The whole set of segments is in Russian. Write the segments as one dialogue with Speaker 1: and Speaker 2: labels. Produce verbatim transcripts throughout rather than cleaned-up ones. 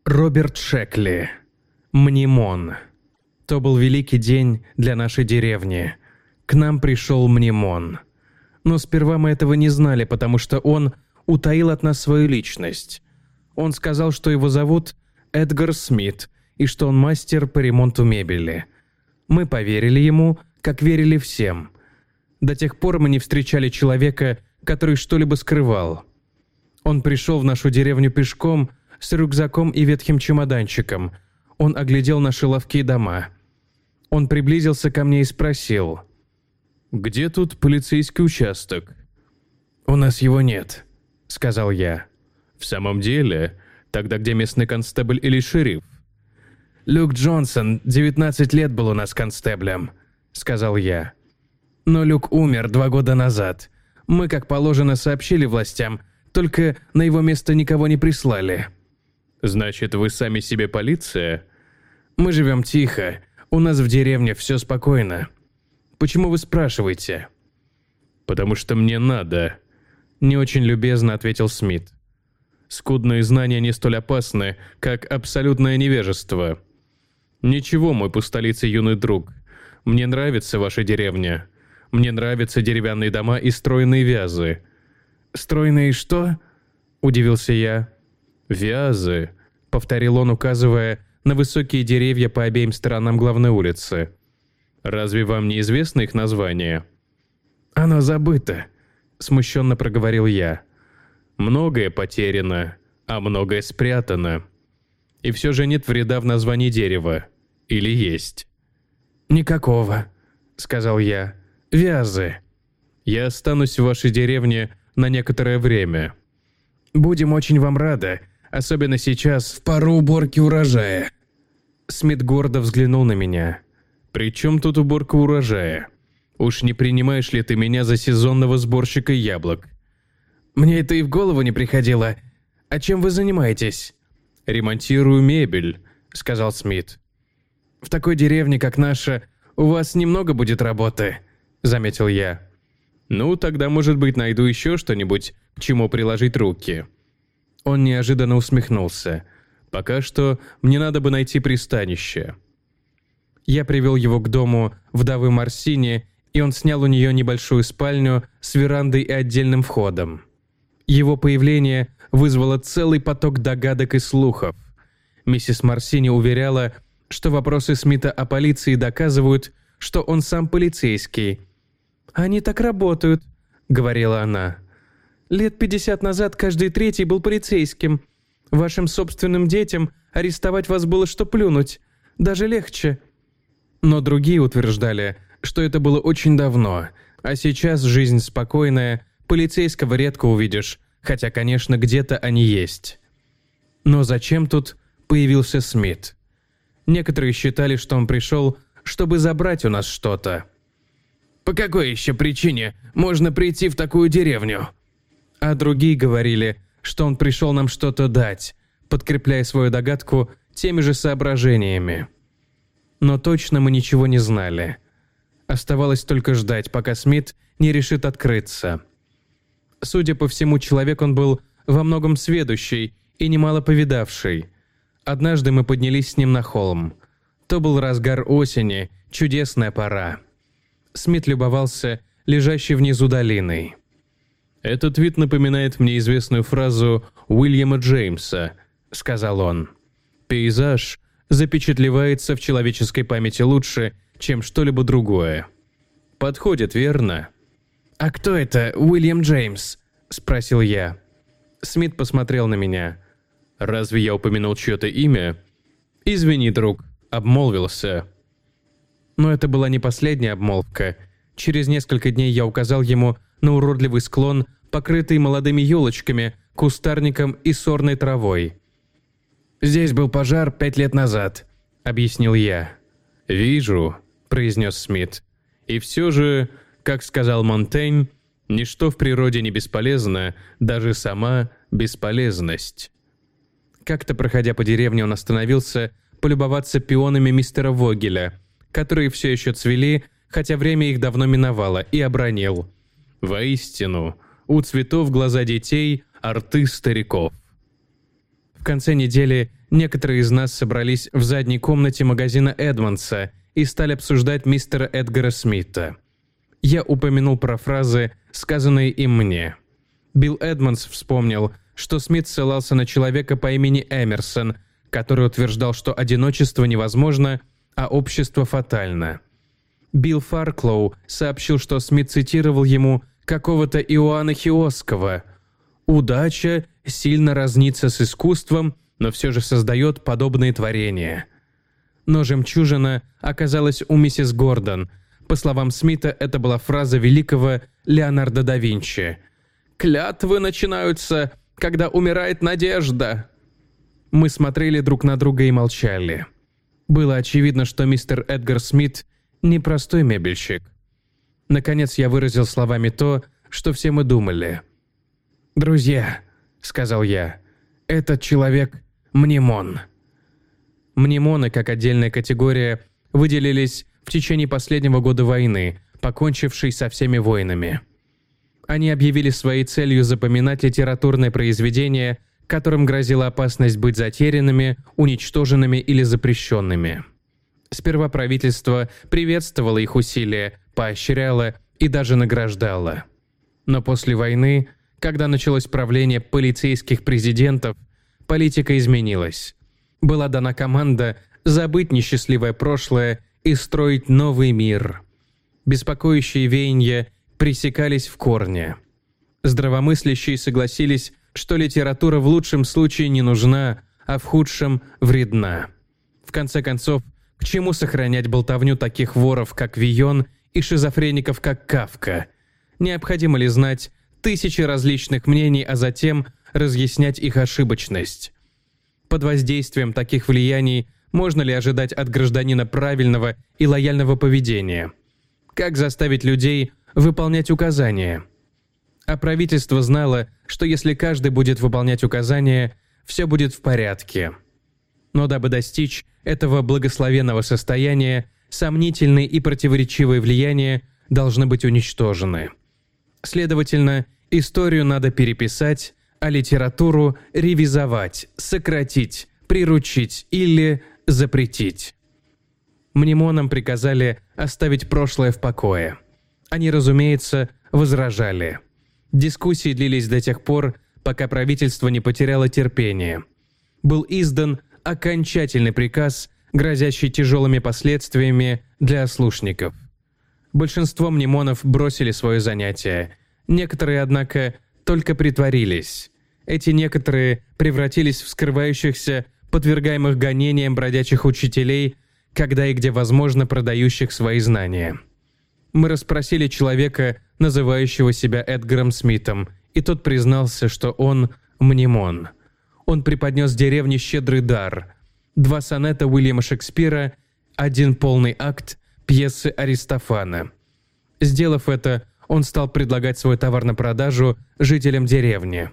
Speaker 1: Роберт Шекли. Мнемон. То был великий день для нашей деревни. К нам пришел Мнемон. Но сперва мы этого не знали, потому что он утаил от нас свою личность. Он сказал, что его зовут Эдгар Смит, и что он мастер по ремонту мебели. Мы поверили ему, как верили всем. До тех пор мы не встречали человека, который что-либо скрывал. Он пришел в нашу деревню пешком, с рюкзаком и ветхим чемоданчиком. Он оглядел наши лавки и дома. Он приблизился ко мне и спросил: «Где тут полицейский участок?» «У нас его нет», — сказал я. «В самом деле? Тогда где местный констебль или шериф?» «Люк Джонсон девятнадцать лет был у нас констеблем», — сказал я. «Но Люк умер два года назад. Мы, как положено, сообщили властям, только на его место никого не прислали». «Значит, вы сами себе полиция?» «Мы живем тихо. У нас в деревне все спокойно. Почему вы спрашиваете?» «Потому что мне надо», — не очень любезно ответил Смит. «Скудные знания не столь опасны, как абсолютное невежество. Ничего, мой пустолицый юный друг. Мне нравится ваша деревня. Мне нравятся деревянные дома и стройные вязы». «Стройные что?» — удивился я. «Вязы», — повторил он, указывая на высокие деревья по обеим сторонам главной улицы. «Разве вам не известно их название?» «Оно забыто», — смущенно проговорил я. «Многое потеряно, а многое спрятано. И все же нет вреда в названии дерева. Или есть?» «Никакого», — сказал я. «Вязы». «Я останусь в вашей деревне на некоторое время». «Будем очень вам рады, особенно сейчас, в пору уборки урожая». Смит гордо взглянул на меня. «При чем тут уборка урожая? Уж не принимаешь ли ты меня за сезонного сборщика яблок?» «Мне это и в голову не приходило. А чем вы занимаетесь?» «Ремонтирую мебель», — сказал Смит. «В такой деревне, как наша, у вас немного будет работы», — заметил я. «Ну, тогда, может быть, найду еще что-нибудь, к чему приложить руки». Он неожиданно усмехнулся. «Пока что мне надо бы найти пристанище». Я привел его к дому вдовы Марсини, и он снял у нее небольшую спальню с верандой и отдельным входом. Его появление вызвало целый поток догадок и слухов. Миссис Марсини уверяла, что вопросы Смита о полиции доказывают, что он сам полицейский. «Они так работают», — говорила она. «Лет пятьдесят назад каждый третий был полицейским. Вашим собственным детям арестовать вас было что плюнуть. Даже легче». Но другие утверждали, что это было очень давно, а сейчас жизнь спокойная, полицейского редко увидишь, хотя, конечно, где-то они есть. Но зачем тут появился Смит? Некоторые считали, что он пришел, чтобы забрать у нас что-то. «По какой еще причине можно прийти в такую деревню?» А другие говорили, что он пришел нам что-то дать, подкрепляя свою догадку теми же соображениями. Но точно мы ничего не знали. Оставалось только ждать, пока Смит не решит открыться. Судя по всему, человек он был во многом сведущий и немало повидавший. Однажды мы поднялись с ним на холм. То был разгар осени, чудесная пора. Смит любовался лежащей внизу долиной. «Этот вид напоминает мне известную фразу Уильяма Джеймса», — сказал он. «Пейзаж запечатлевается в человеческой памяти лучше, чем что-либо другое». Подходит, верно? «А кто это Уильям Джеймс?» — спросил я. Смит посмотрел на меня. «Разве я упомянул чье-то имя?» «Извини, друг, обмолвился». Но это была не последняя обмолвка. Через несколько дней я указал ему на уродливый склон, покрытый молодыми елочками, кустарником и сорной травой. «Здесь был пожар пять лет назад», — объяснил я. «Вижу», — произнес Смит. «И все же, как сказал Монтень, ничто в природе не бесполезно, даже сама бесполезность». Как-то, проходя по деревне, он остановился полюбоваться пионами мистера Вогеля, которые все еще цвели, хотя время их давно миновало, и обронил: «Воистину, у цветов глаза детей, а рты стариков». В конце недели некоторые из нас собрались в задней комнате магазина Эдмонса и стали обсуждать мистера Эдгара Смита. Я упомянул про фразы, сказанные им мне. Билл Эдмонс вспомнил, что Смит ссылался на человека по имени Эмерсон, который утверждал, что одиночество невозможно, а общество фатально. Билл Фарклоу сообщил, что Смит цитировал ему какого-то Иоанна Хиосского: «Удача сильно разнится с искусством, но все же создает подобные творения». Но жемчужина оказалась у миссис Гордон. По словам Смита, это была фраза великого Леонардо да Винчи: «Клятвы начинаются, когда умирает надежда». Мы смотрели друг на друга и молчали. Было очевидно, что мистер Эдгар Смит не простой мебельщик. Наконец я выразил словами то, что все мы думали. «Друзья», — сказал я, — «этот человек — мнемон». Мнемоны, как отдельная категория, выделились в течение последнего года войны, покончившей со всеми войнами. Они объявили своей целью запоминать литературные произведения, которым грозила опасность быть затерянными, уничтоженными или запрещенными. Сперва правительство приветствовало их усилия, поощряло и даже награждало. Но после войны, когда началось правление полицейских президентов, политика изменилась. Была дана команда забыть несчастливое прошлое и строить новый мир. Беспокоящие веяния пресекались в корне. Здравомыслящие согласились, что литература в лучшем случае не нужна, а в худшем вредна. В конце концов, к чему сохранять болтовню таких воров, как Вийон, и шизофреников, как Кафка? Необходимо ли знать тысячи различных мнений, а затем разъяснять их ошибочность? Под воздействием таких влияний можно ли ожидать от гражданина правильного и лояльного поведения? Как заставить людей выполнять указания? А правительство знало, что если каждый будет выполнять указания, все будет в порядке. Но дабы достичь этого благословенного состояния, сомнительные и противоречивые влияния должны быть уничтожены. Следовательно, историю надо переписать, а литературу ревизовать, сократить, приручить или запретить. Мнемонам приказали оставить прошлое в покое. Они, разумеется, возражали. Дискуссии длились до тех пор, пока правительство не потеряло терпение. Был издан окончательный приказ, грозящий тяжелыми последствиями для ослушников. Большинство мнемонов бросили свое занятие. Некоторые, однако, только притворились. Эти некоторые превратились в скрывающихся, подвергаемых гонениям бродячих учителей, когда и где возможно продающих свои знания. Мы расспросили человека, называющего себя Эдгаром Смитом, и тот признался, что он мнемон. Он преподнес деревне щедрый дар: два сонета Уильяма Шекспира, один полный акт пьесы Аристофана. Сделав это, он стал предлагать свой товар на продажу жителям деревни.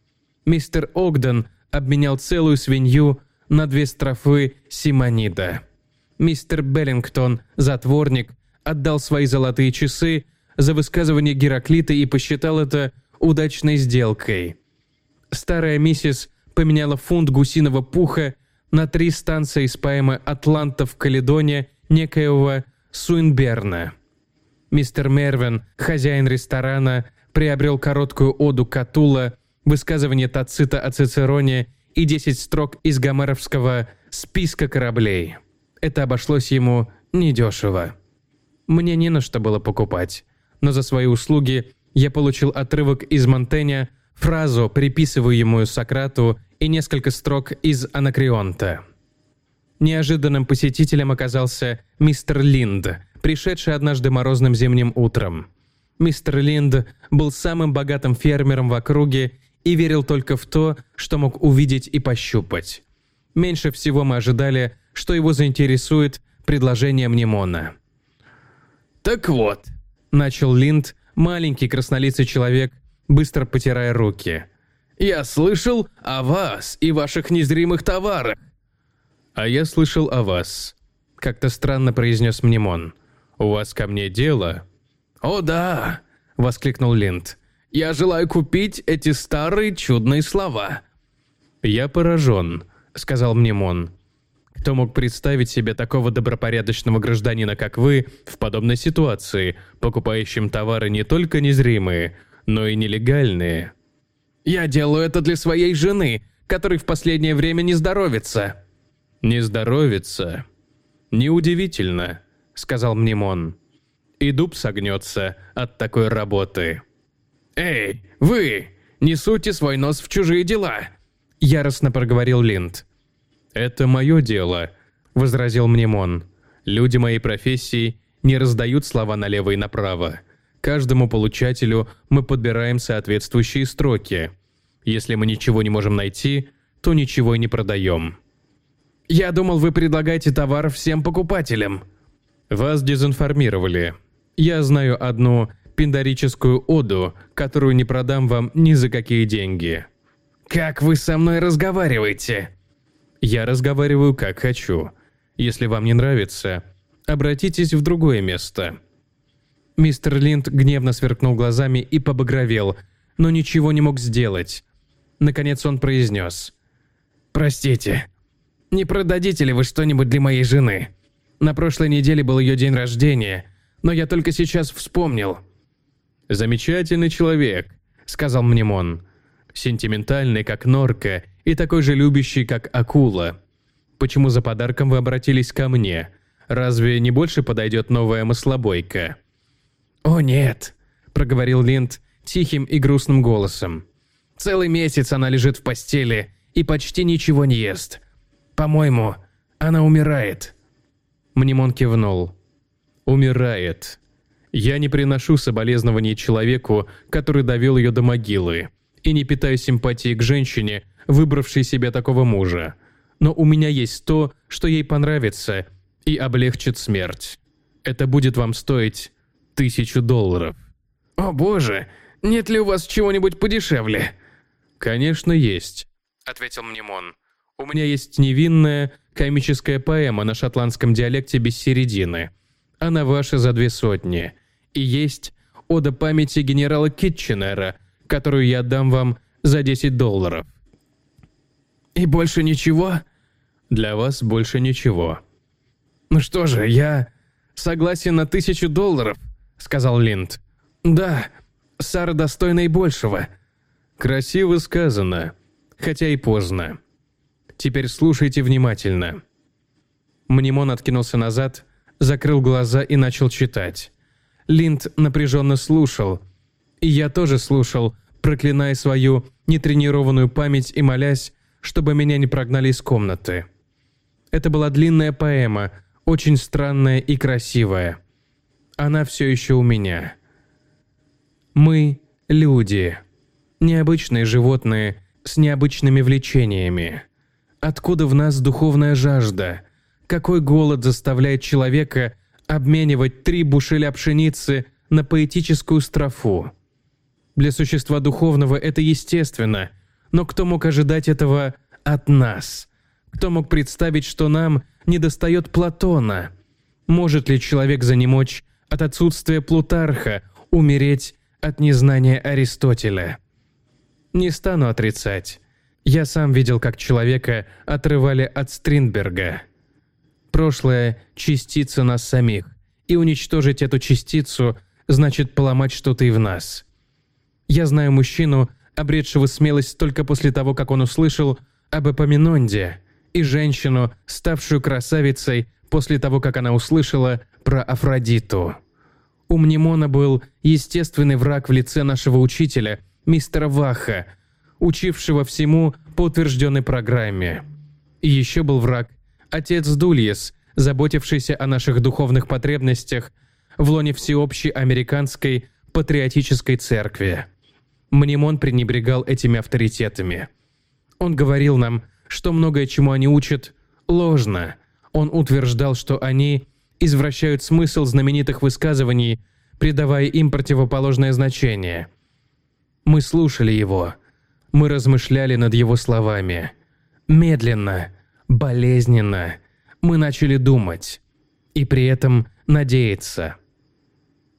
Speaker 1: Мистер Огден обменял целую свинью на две строфы Симонида. Мистер Беллингтон, затворник, отдал свои золотые часы за высказывание Гераклита и посчитал это удачной сделкой. Старая миссис поменяла фунт гусиного пуха на три станции из поэмы «Атланта в Каледоне» некоего Суинберна. Мистер Мервин, хозяин ресторана, приобрел короткую оду Катулла, высказывание Тацита о Цицероне и десять строк из гомеровского «Списка кораблей». Это обошлось ему недешево. Мне не на что было покупать, но за свои услуги я получил отрывок из Монтэня, фразу, приписываемую Сократу, и несколько строк из Анакреонта. Неожиданным посетителем оказался мистер Линд, пришедший однажды морозным зимним утром. Мистер Линд был самым богатым фермером в округе и верил только в то, что мог увидеть и пощупать. Меньше всего мы ожидали, что его заинтересует предложение мнемона. «Так вот», — начал Линд, маленький краснолицый человек, быстро потирая руки, «я слышал о вас и ваших незримых товарах». «А я слышал о вас», — как-то странно произнес мнемон. «У вас ко мне дело?» «О да», — воскликнул Линд, «я желаю купить эти старые чудные слова». «Я поражен», — сказал Мнемон. «Кто мог представить себе такого добропорядочного гражданина, как вы, в подобной ситуации, покупающим товары не только незримые, но и нелегальные?» «Я делаю это для своей жены, которой в последнее время не здоровится». «Не здоровится? Неудивительно», — сказал Мнемон. «И дуб согнется от такой работы». «Эй, вы! Не суйте свой нос в чужие дела!» — яростно проговорил Линд. «Это мое дело», — возразил Мнемон. «Люди моей профессии не раздают слова налево и направо. Каждому получателю мы подбираем соответствующие строки. Если мы ничего не можем найти, то ничего и не продаем». «Я думал, вы предлагаете товар всем покупателям». «Вас дезинформировали. Я знаю одну пиндорическую оду, которую не продам вам ни за какие деньги». «Как вы со мной разговариваете?» «Я разговариваю как хочу. Если вам не нравится, обратитесь в другое место». Мистер Линд гневно сверкнул глазами и побагровел, но ничего не мог сделать. Наконец он произнес: «Простите, не продадите ли вы что-нибудь для моей жены? На прошлой неделе был ее день рождения, но я только сейчас вспомнил». «Замечательный человек», — сказал Мнемон. «Сентиментальный, как норка, и такой же любящий, как акула. Почему за подарком вы обратились ко мне? Разве не больше подойдет новая маслобойка?» «О нет», — проговорил Линд тихим и грустным голосом. «Целый месяц она лежит в постели и почти ничего не ест. По-моему, она умирает». Мнемон кивнул. «Умирает. Я не приношу соболезнований человеку, который довел ее до могилы, и не питаю симпатии к женщине, выбравшей себе такого мужа. Но у меня есть то, что ей понравится и облегчит смерть. Это будет вам стоить тысячу долларов». «О боже, нет ли у вас чего-нибудь подешевле?» «Конечно есть», — ответил Мнемон. «У меня есть невинная комическая поэма на шотландском диалекте без середины. Она ваша за две сотни. И есть ода памяти генерала Китченера, которую я отдам вам за десять долларов». «И больше ничего?» «Для вас больше ничего». «Ну что же, я согласен на тысячу долларов», — сказал Линд. «Да, Сара достойна и большего». «Красиво сказано, хотя и поздно. Теперь слушайте внимательно». Мнемон откинулся назад, закрыл глаза и начал читать. Линд напряженно слушал. И я тоже слушал, проклиная свою нетренированную память и молясь, чтобы меня не прогнали из комнаты. Это была длинная поэма, очень странная и красивая. Она все еще у меня. Мы – люди. Необычные животные с необычными влечениями. Откуда в нас духовная жажда? Какой голод заставляет человека обменивать три бушеля пшеницы на поэтическую строфу? Для существа духовного это естественно, но кто мог ожидать этого от нас? Кто мог представить, что нам недостает Платона? Может ли человек занемочь от отсутствия Плутарха, умереть от незнания Аристотеля? Не стану отрицать. Я сам видел, как человека отрывали от Стринберга. Прошлое – частица нас самих, и уничтожить эту частицу значит поломать что-то и в нас. Я знаю мужчину, обретшего смелость только после того, как он услышал об Эпоминонде, и женщину, ставшую красавицей после того, как она услышала про Афродиту. У Мнемона был естественный враг в лице нашего учителя, мистера Ваха, учившего всему по утвержденной программе. И еще был враг отец Дульес, заботившийся о наших духовных потребностях в лоне всеобщей американской патриотической церкви. Мнемон пренебрегал этими авторитетами. Он говорил нам, что многое, чему они учат, ложно. Он утверждал, что они извращают смысл знаменитых высказываний, придавая им противоположное значение. Мы слушали его. Мы размышляли над его словами. Медленно, болезненно мы начали думать. И при этом надеяться.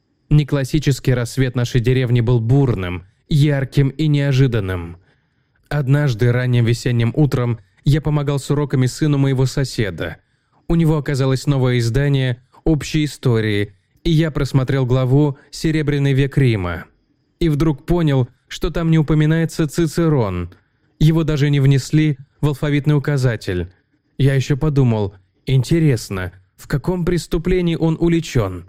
Speaker 1: Неклассический рассвет нашей деревни был бурным, ярким и неожиданным. Однажды ранним весенним утром я помогал с уроками сыну моего соседа. У него оказалось новое издание «Общей истории», и я просмотрел главу «Серебряный век Рима». И вдруг понял, что там не упоминается Цицерон. Его даже не внесли в алфавитный указатель. Я еще подумал, интересно, в каком преступлении он уличен?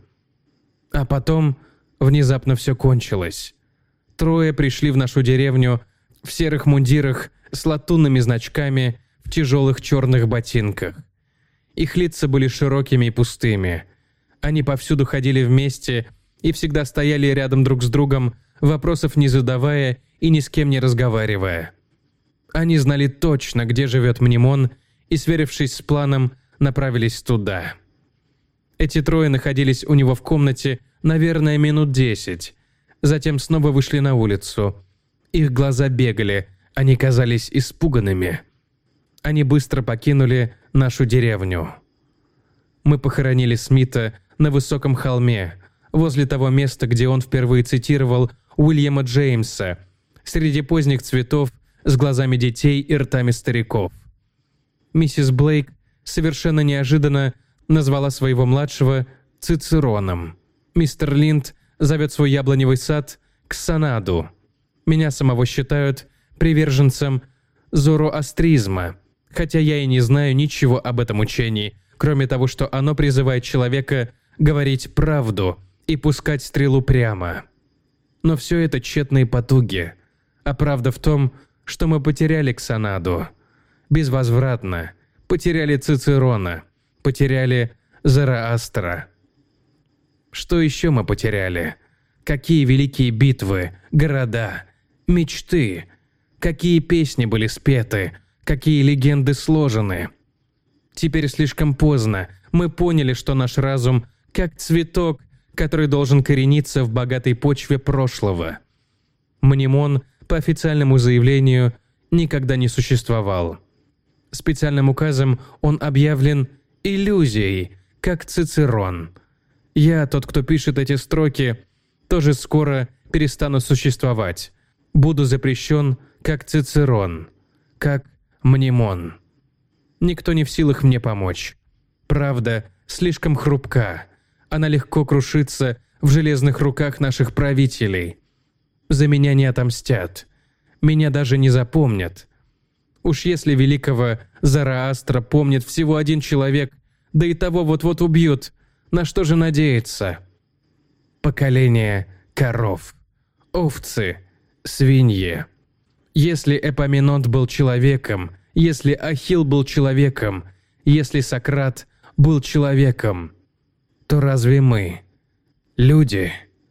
Speaker 1: А потом внезапно все кончилось. Трое пришли в нашу деревню в серых мундирах с латунными значками в тяжелых черных ботинках. Их лица были широкими и пустыми. Они повсюду ходили вместе и всегда стояли рядом друг с другом, вопросов не задавая и ни с кем не разговаривая. Они знали точно, где живет Мнемон, и, сверившись с планом, направились туда. Эти трое находились у него в комнате, наверное, минут десять. Затем снова вышли на улицу. Их глаза бегали, они казались испуганными. Они быстро покинули нашу деревню. Мы похоронили Смита на высоком холме, возле того места, где он впервые цитировал Уильяма Джеймса, среди поздних цветов с глазами детей и ртами стариков. Миссис Блейк совершенно неожиданно назвала своего младшего Цицероном. Мистер Линд зовет свой яблоневый сад Ксанаду. Меня самого считают приверженцем зороастризма, хотя я и не знаю ничего об этом учении, кроме того, что оно призывает человека говорить правду и пускать стрелу прямо. Но все это тщетные потуги, а правда в том, что мы потеряли Ксанаду. Безвозвратно. Потеряли Цицерона. Потеряли Зороастра. Что еще мы потеряли? Какие великие битвы, города, мечты, какие песни были спеты, какие легенды сложены. Теперь слишком поздно. Мы поняли, что наш разум как цветок, который должен корениться в богатой почве прошлого. Мнемон, по официальному заявлению, никогда не существовал. Специальным указом он объявлен иллюзией, как Цицерон. Я, тот, кто пишет эти строки, тоже скоро перестану существовать. Буду запрещен, как Цицерон, как Мнемон. Никто не в силах мне помочь. Правда слишком хрупка. Она легко крушится в железных руках наших правителей. За меня не отомстят. Меня даже не запомнят. Уж если великого Зороастра помнит всего один человек, да и того вот-вот убьют, на что же надеяться? Поколение коров, овцы, свиньи. Если Эпоминонт был человеком, если Ахилл был человеком, если Сократ был человеком, то разве мы, люди,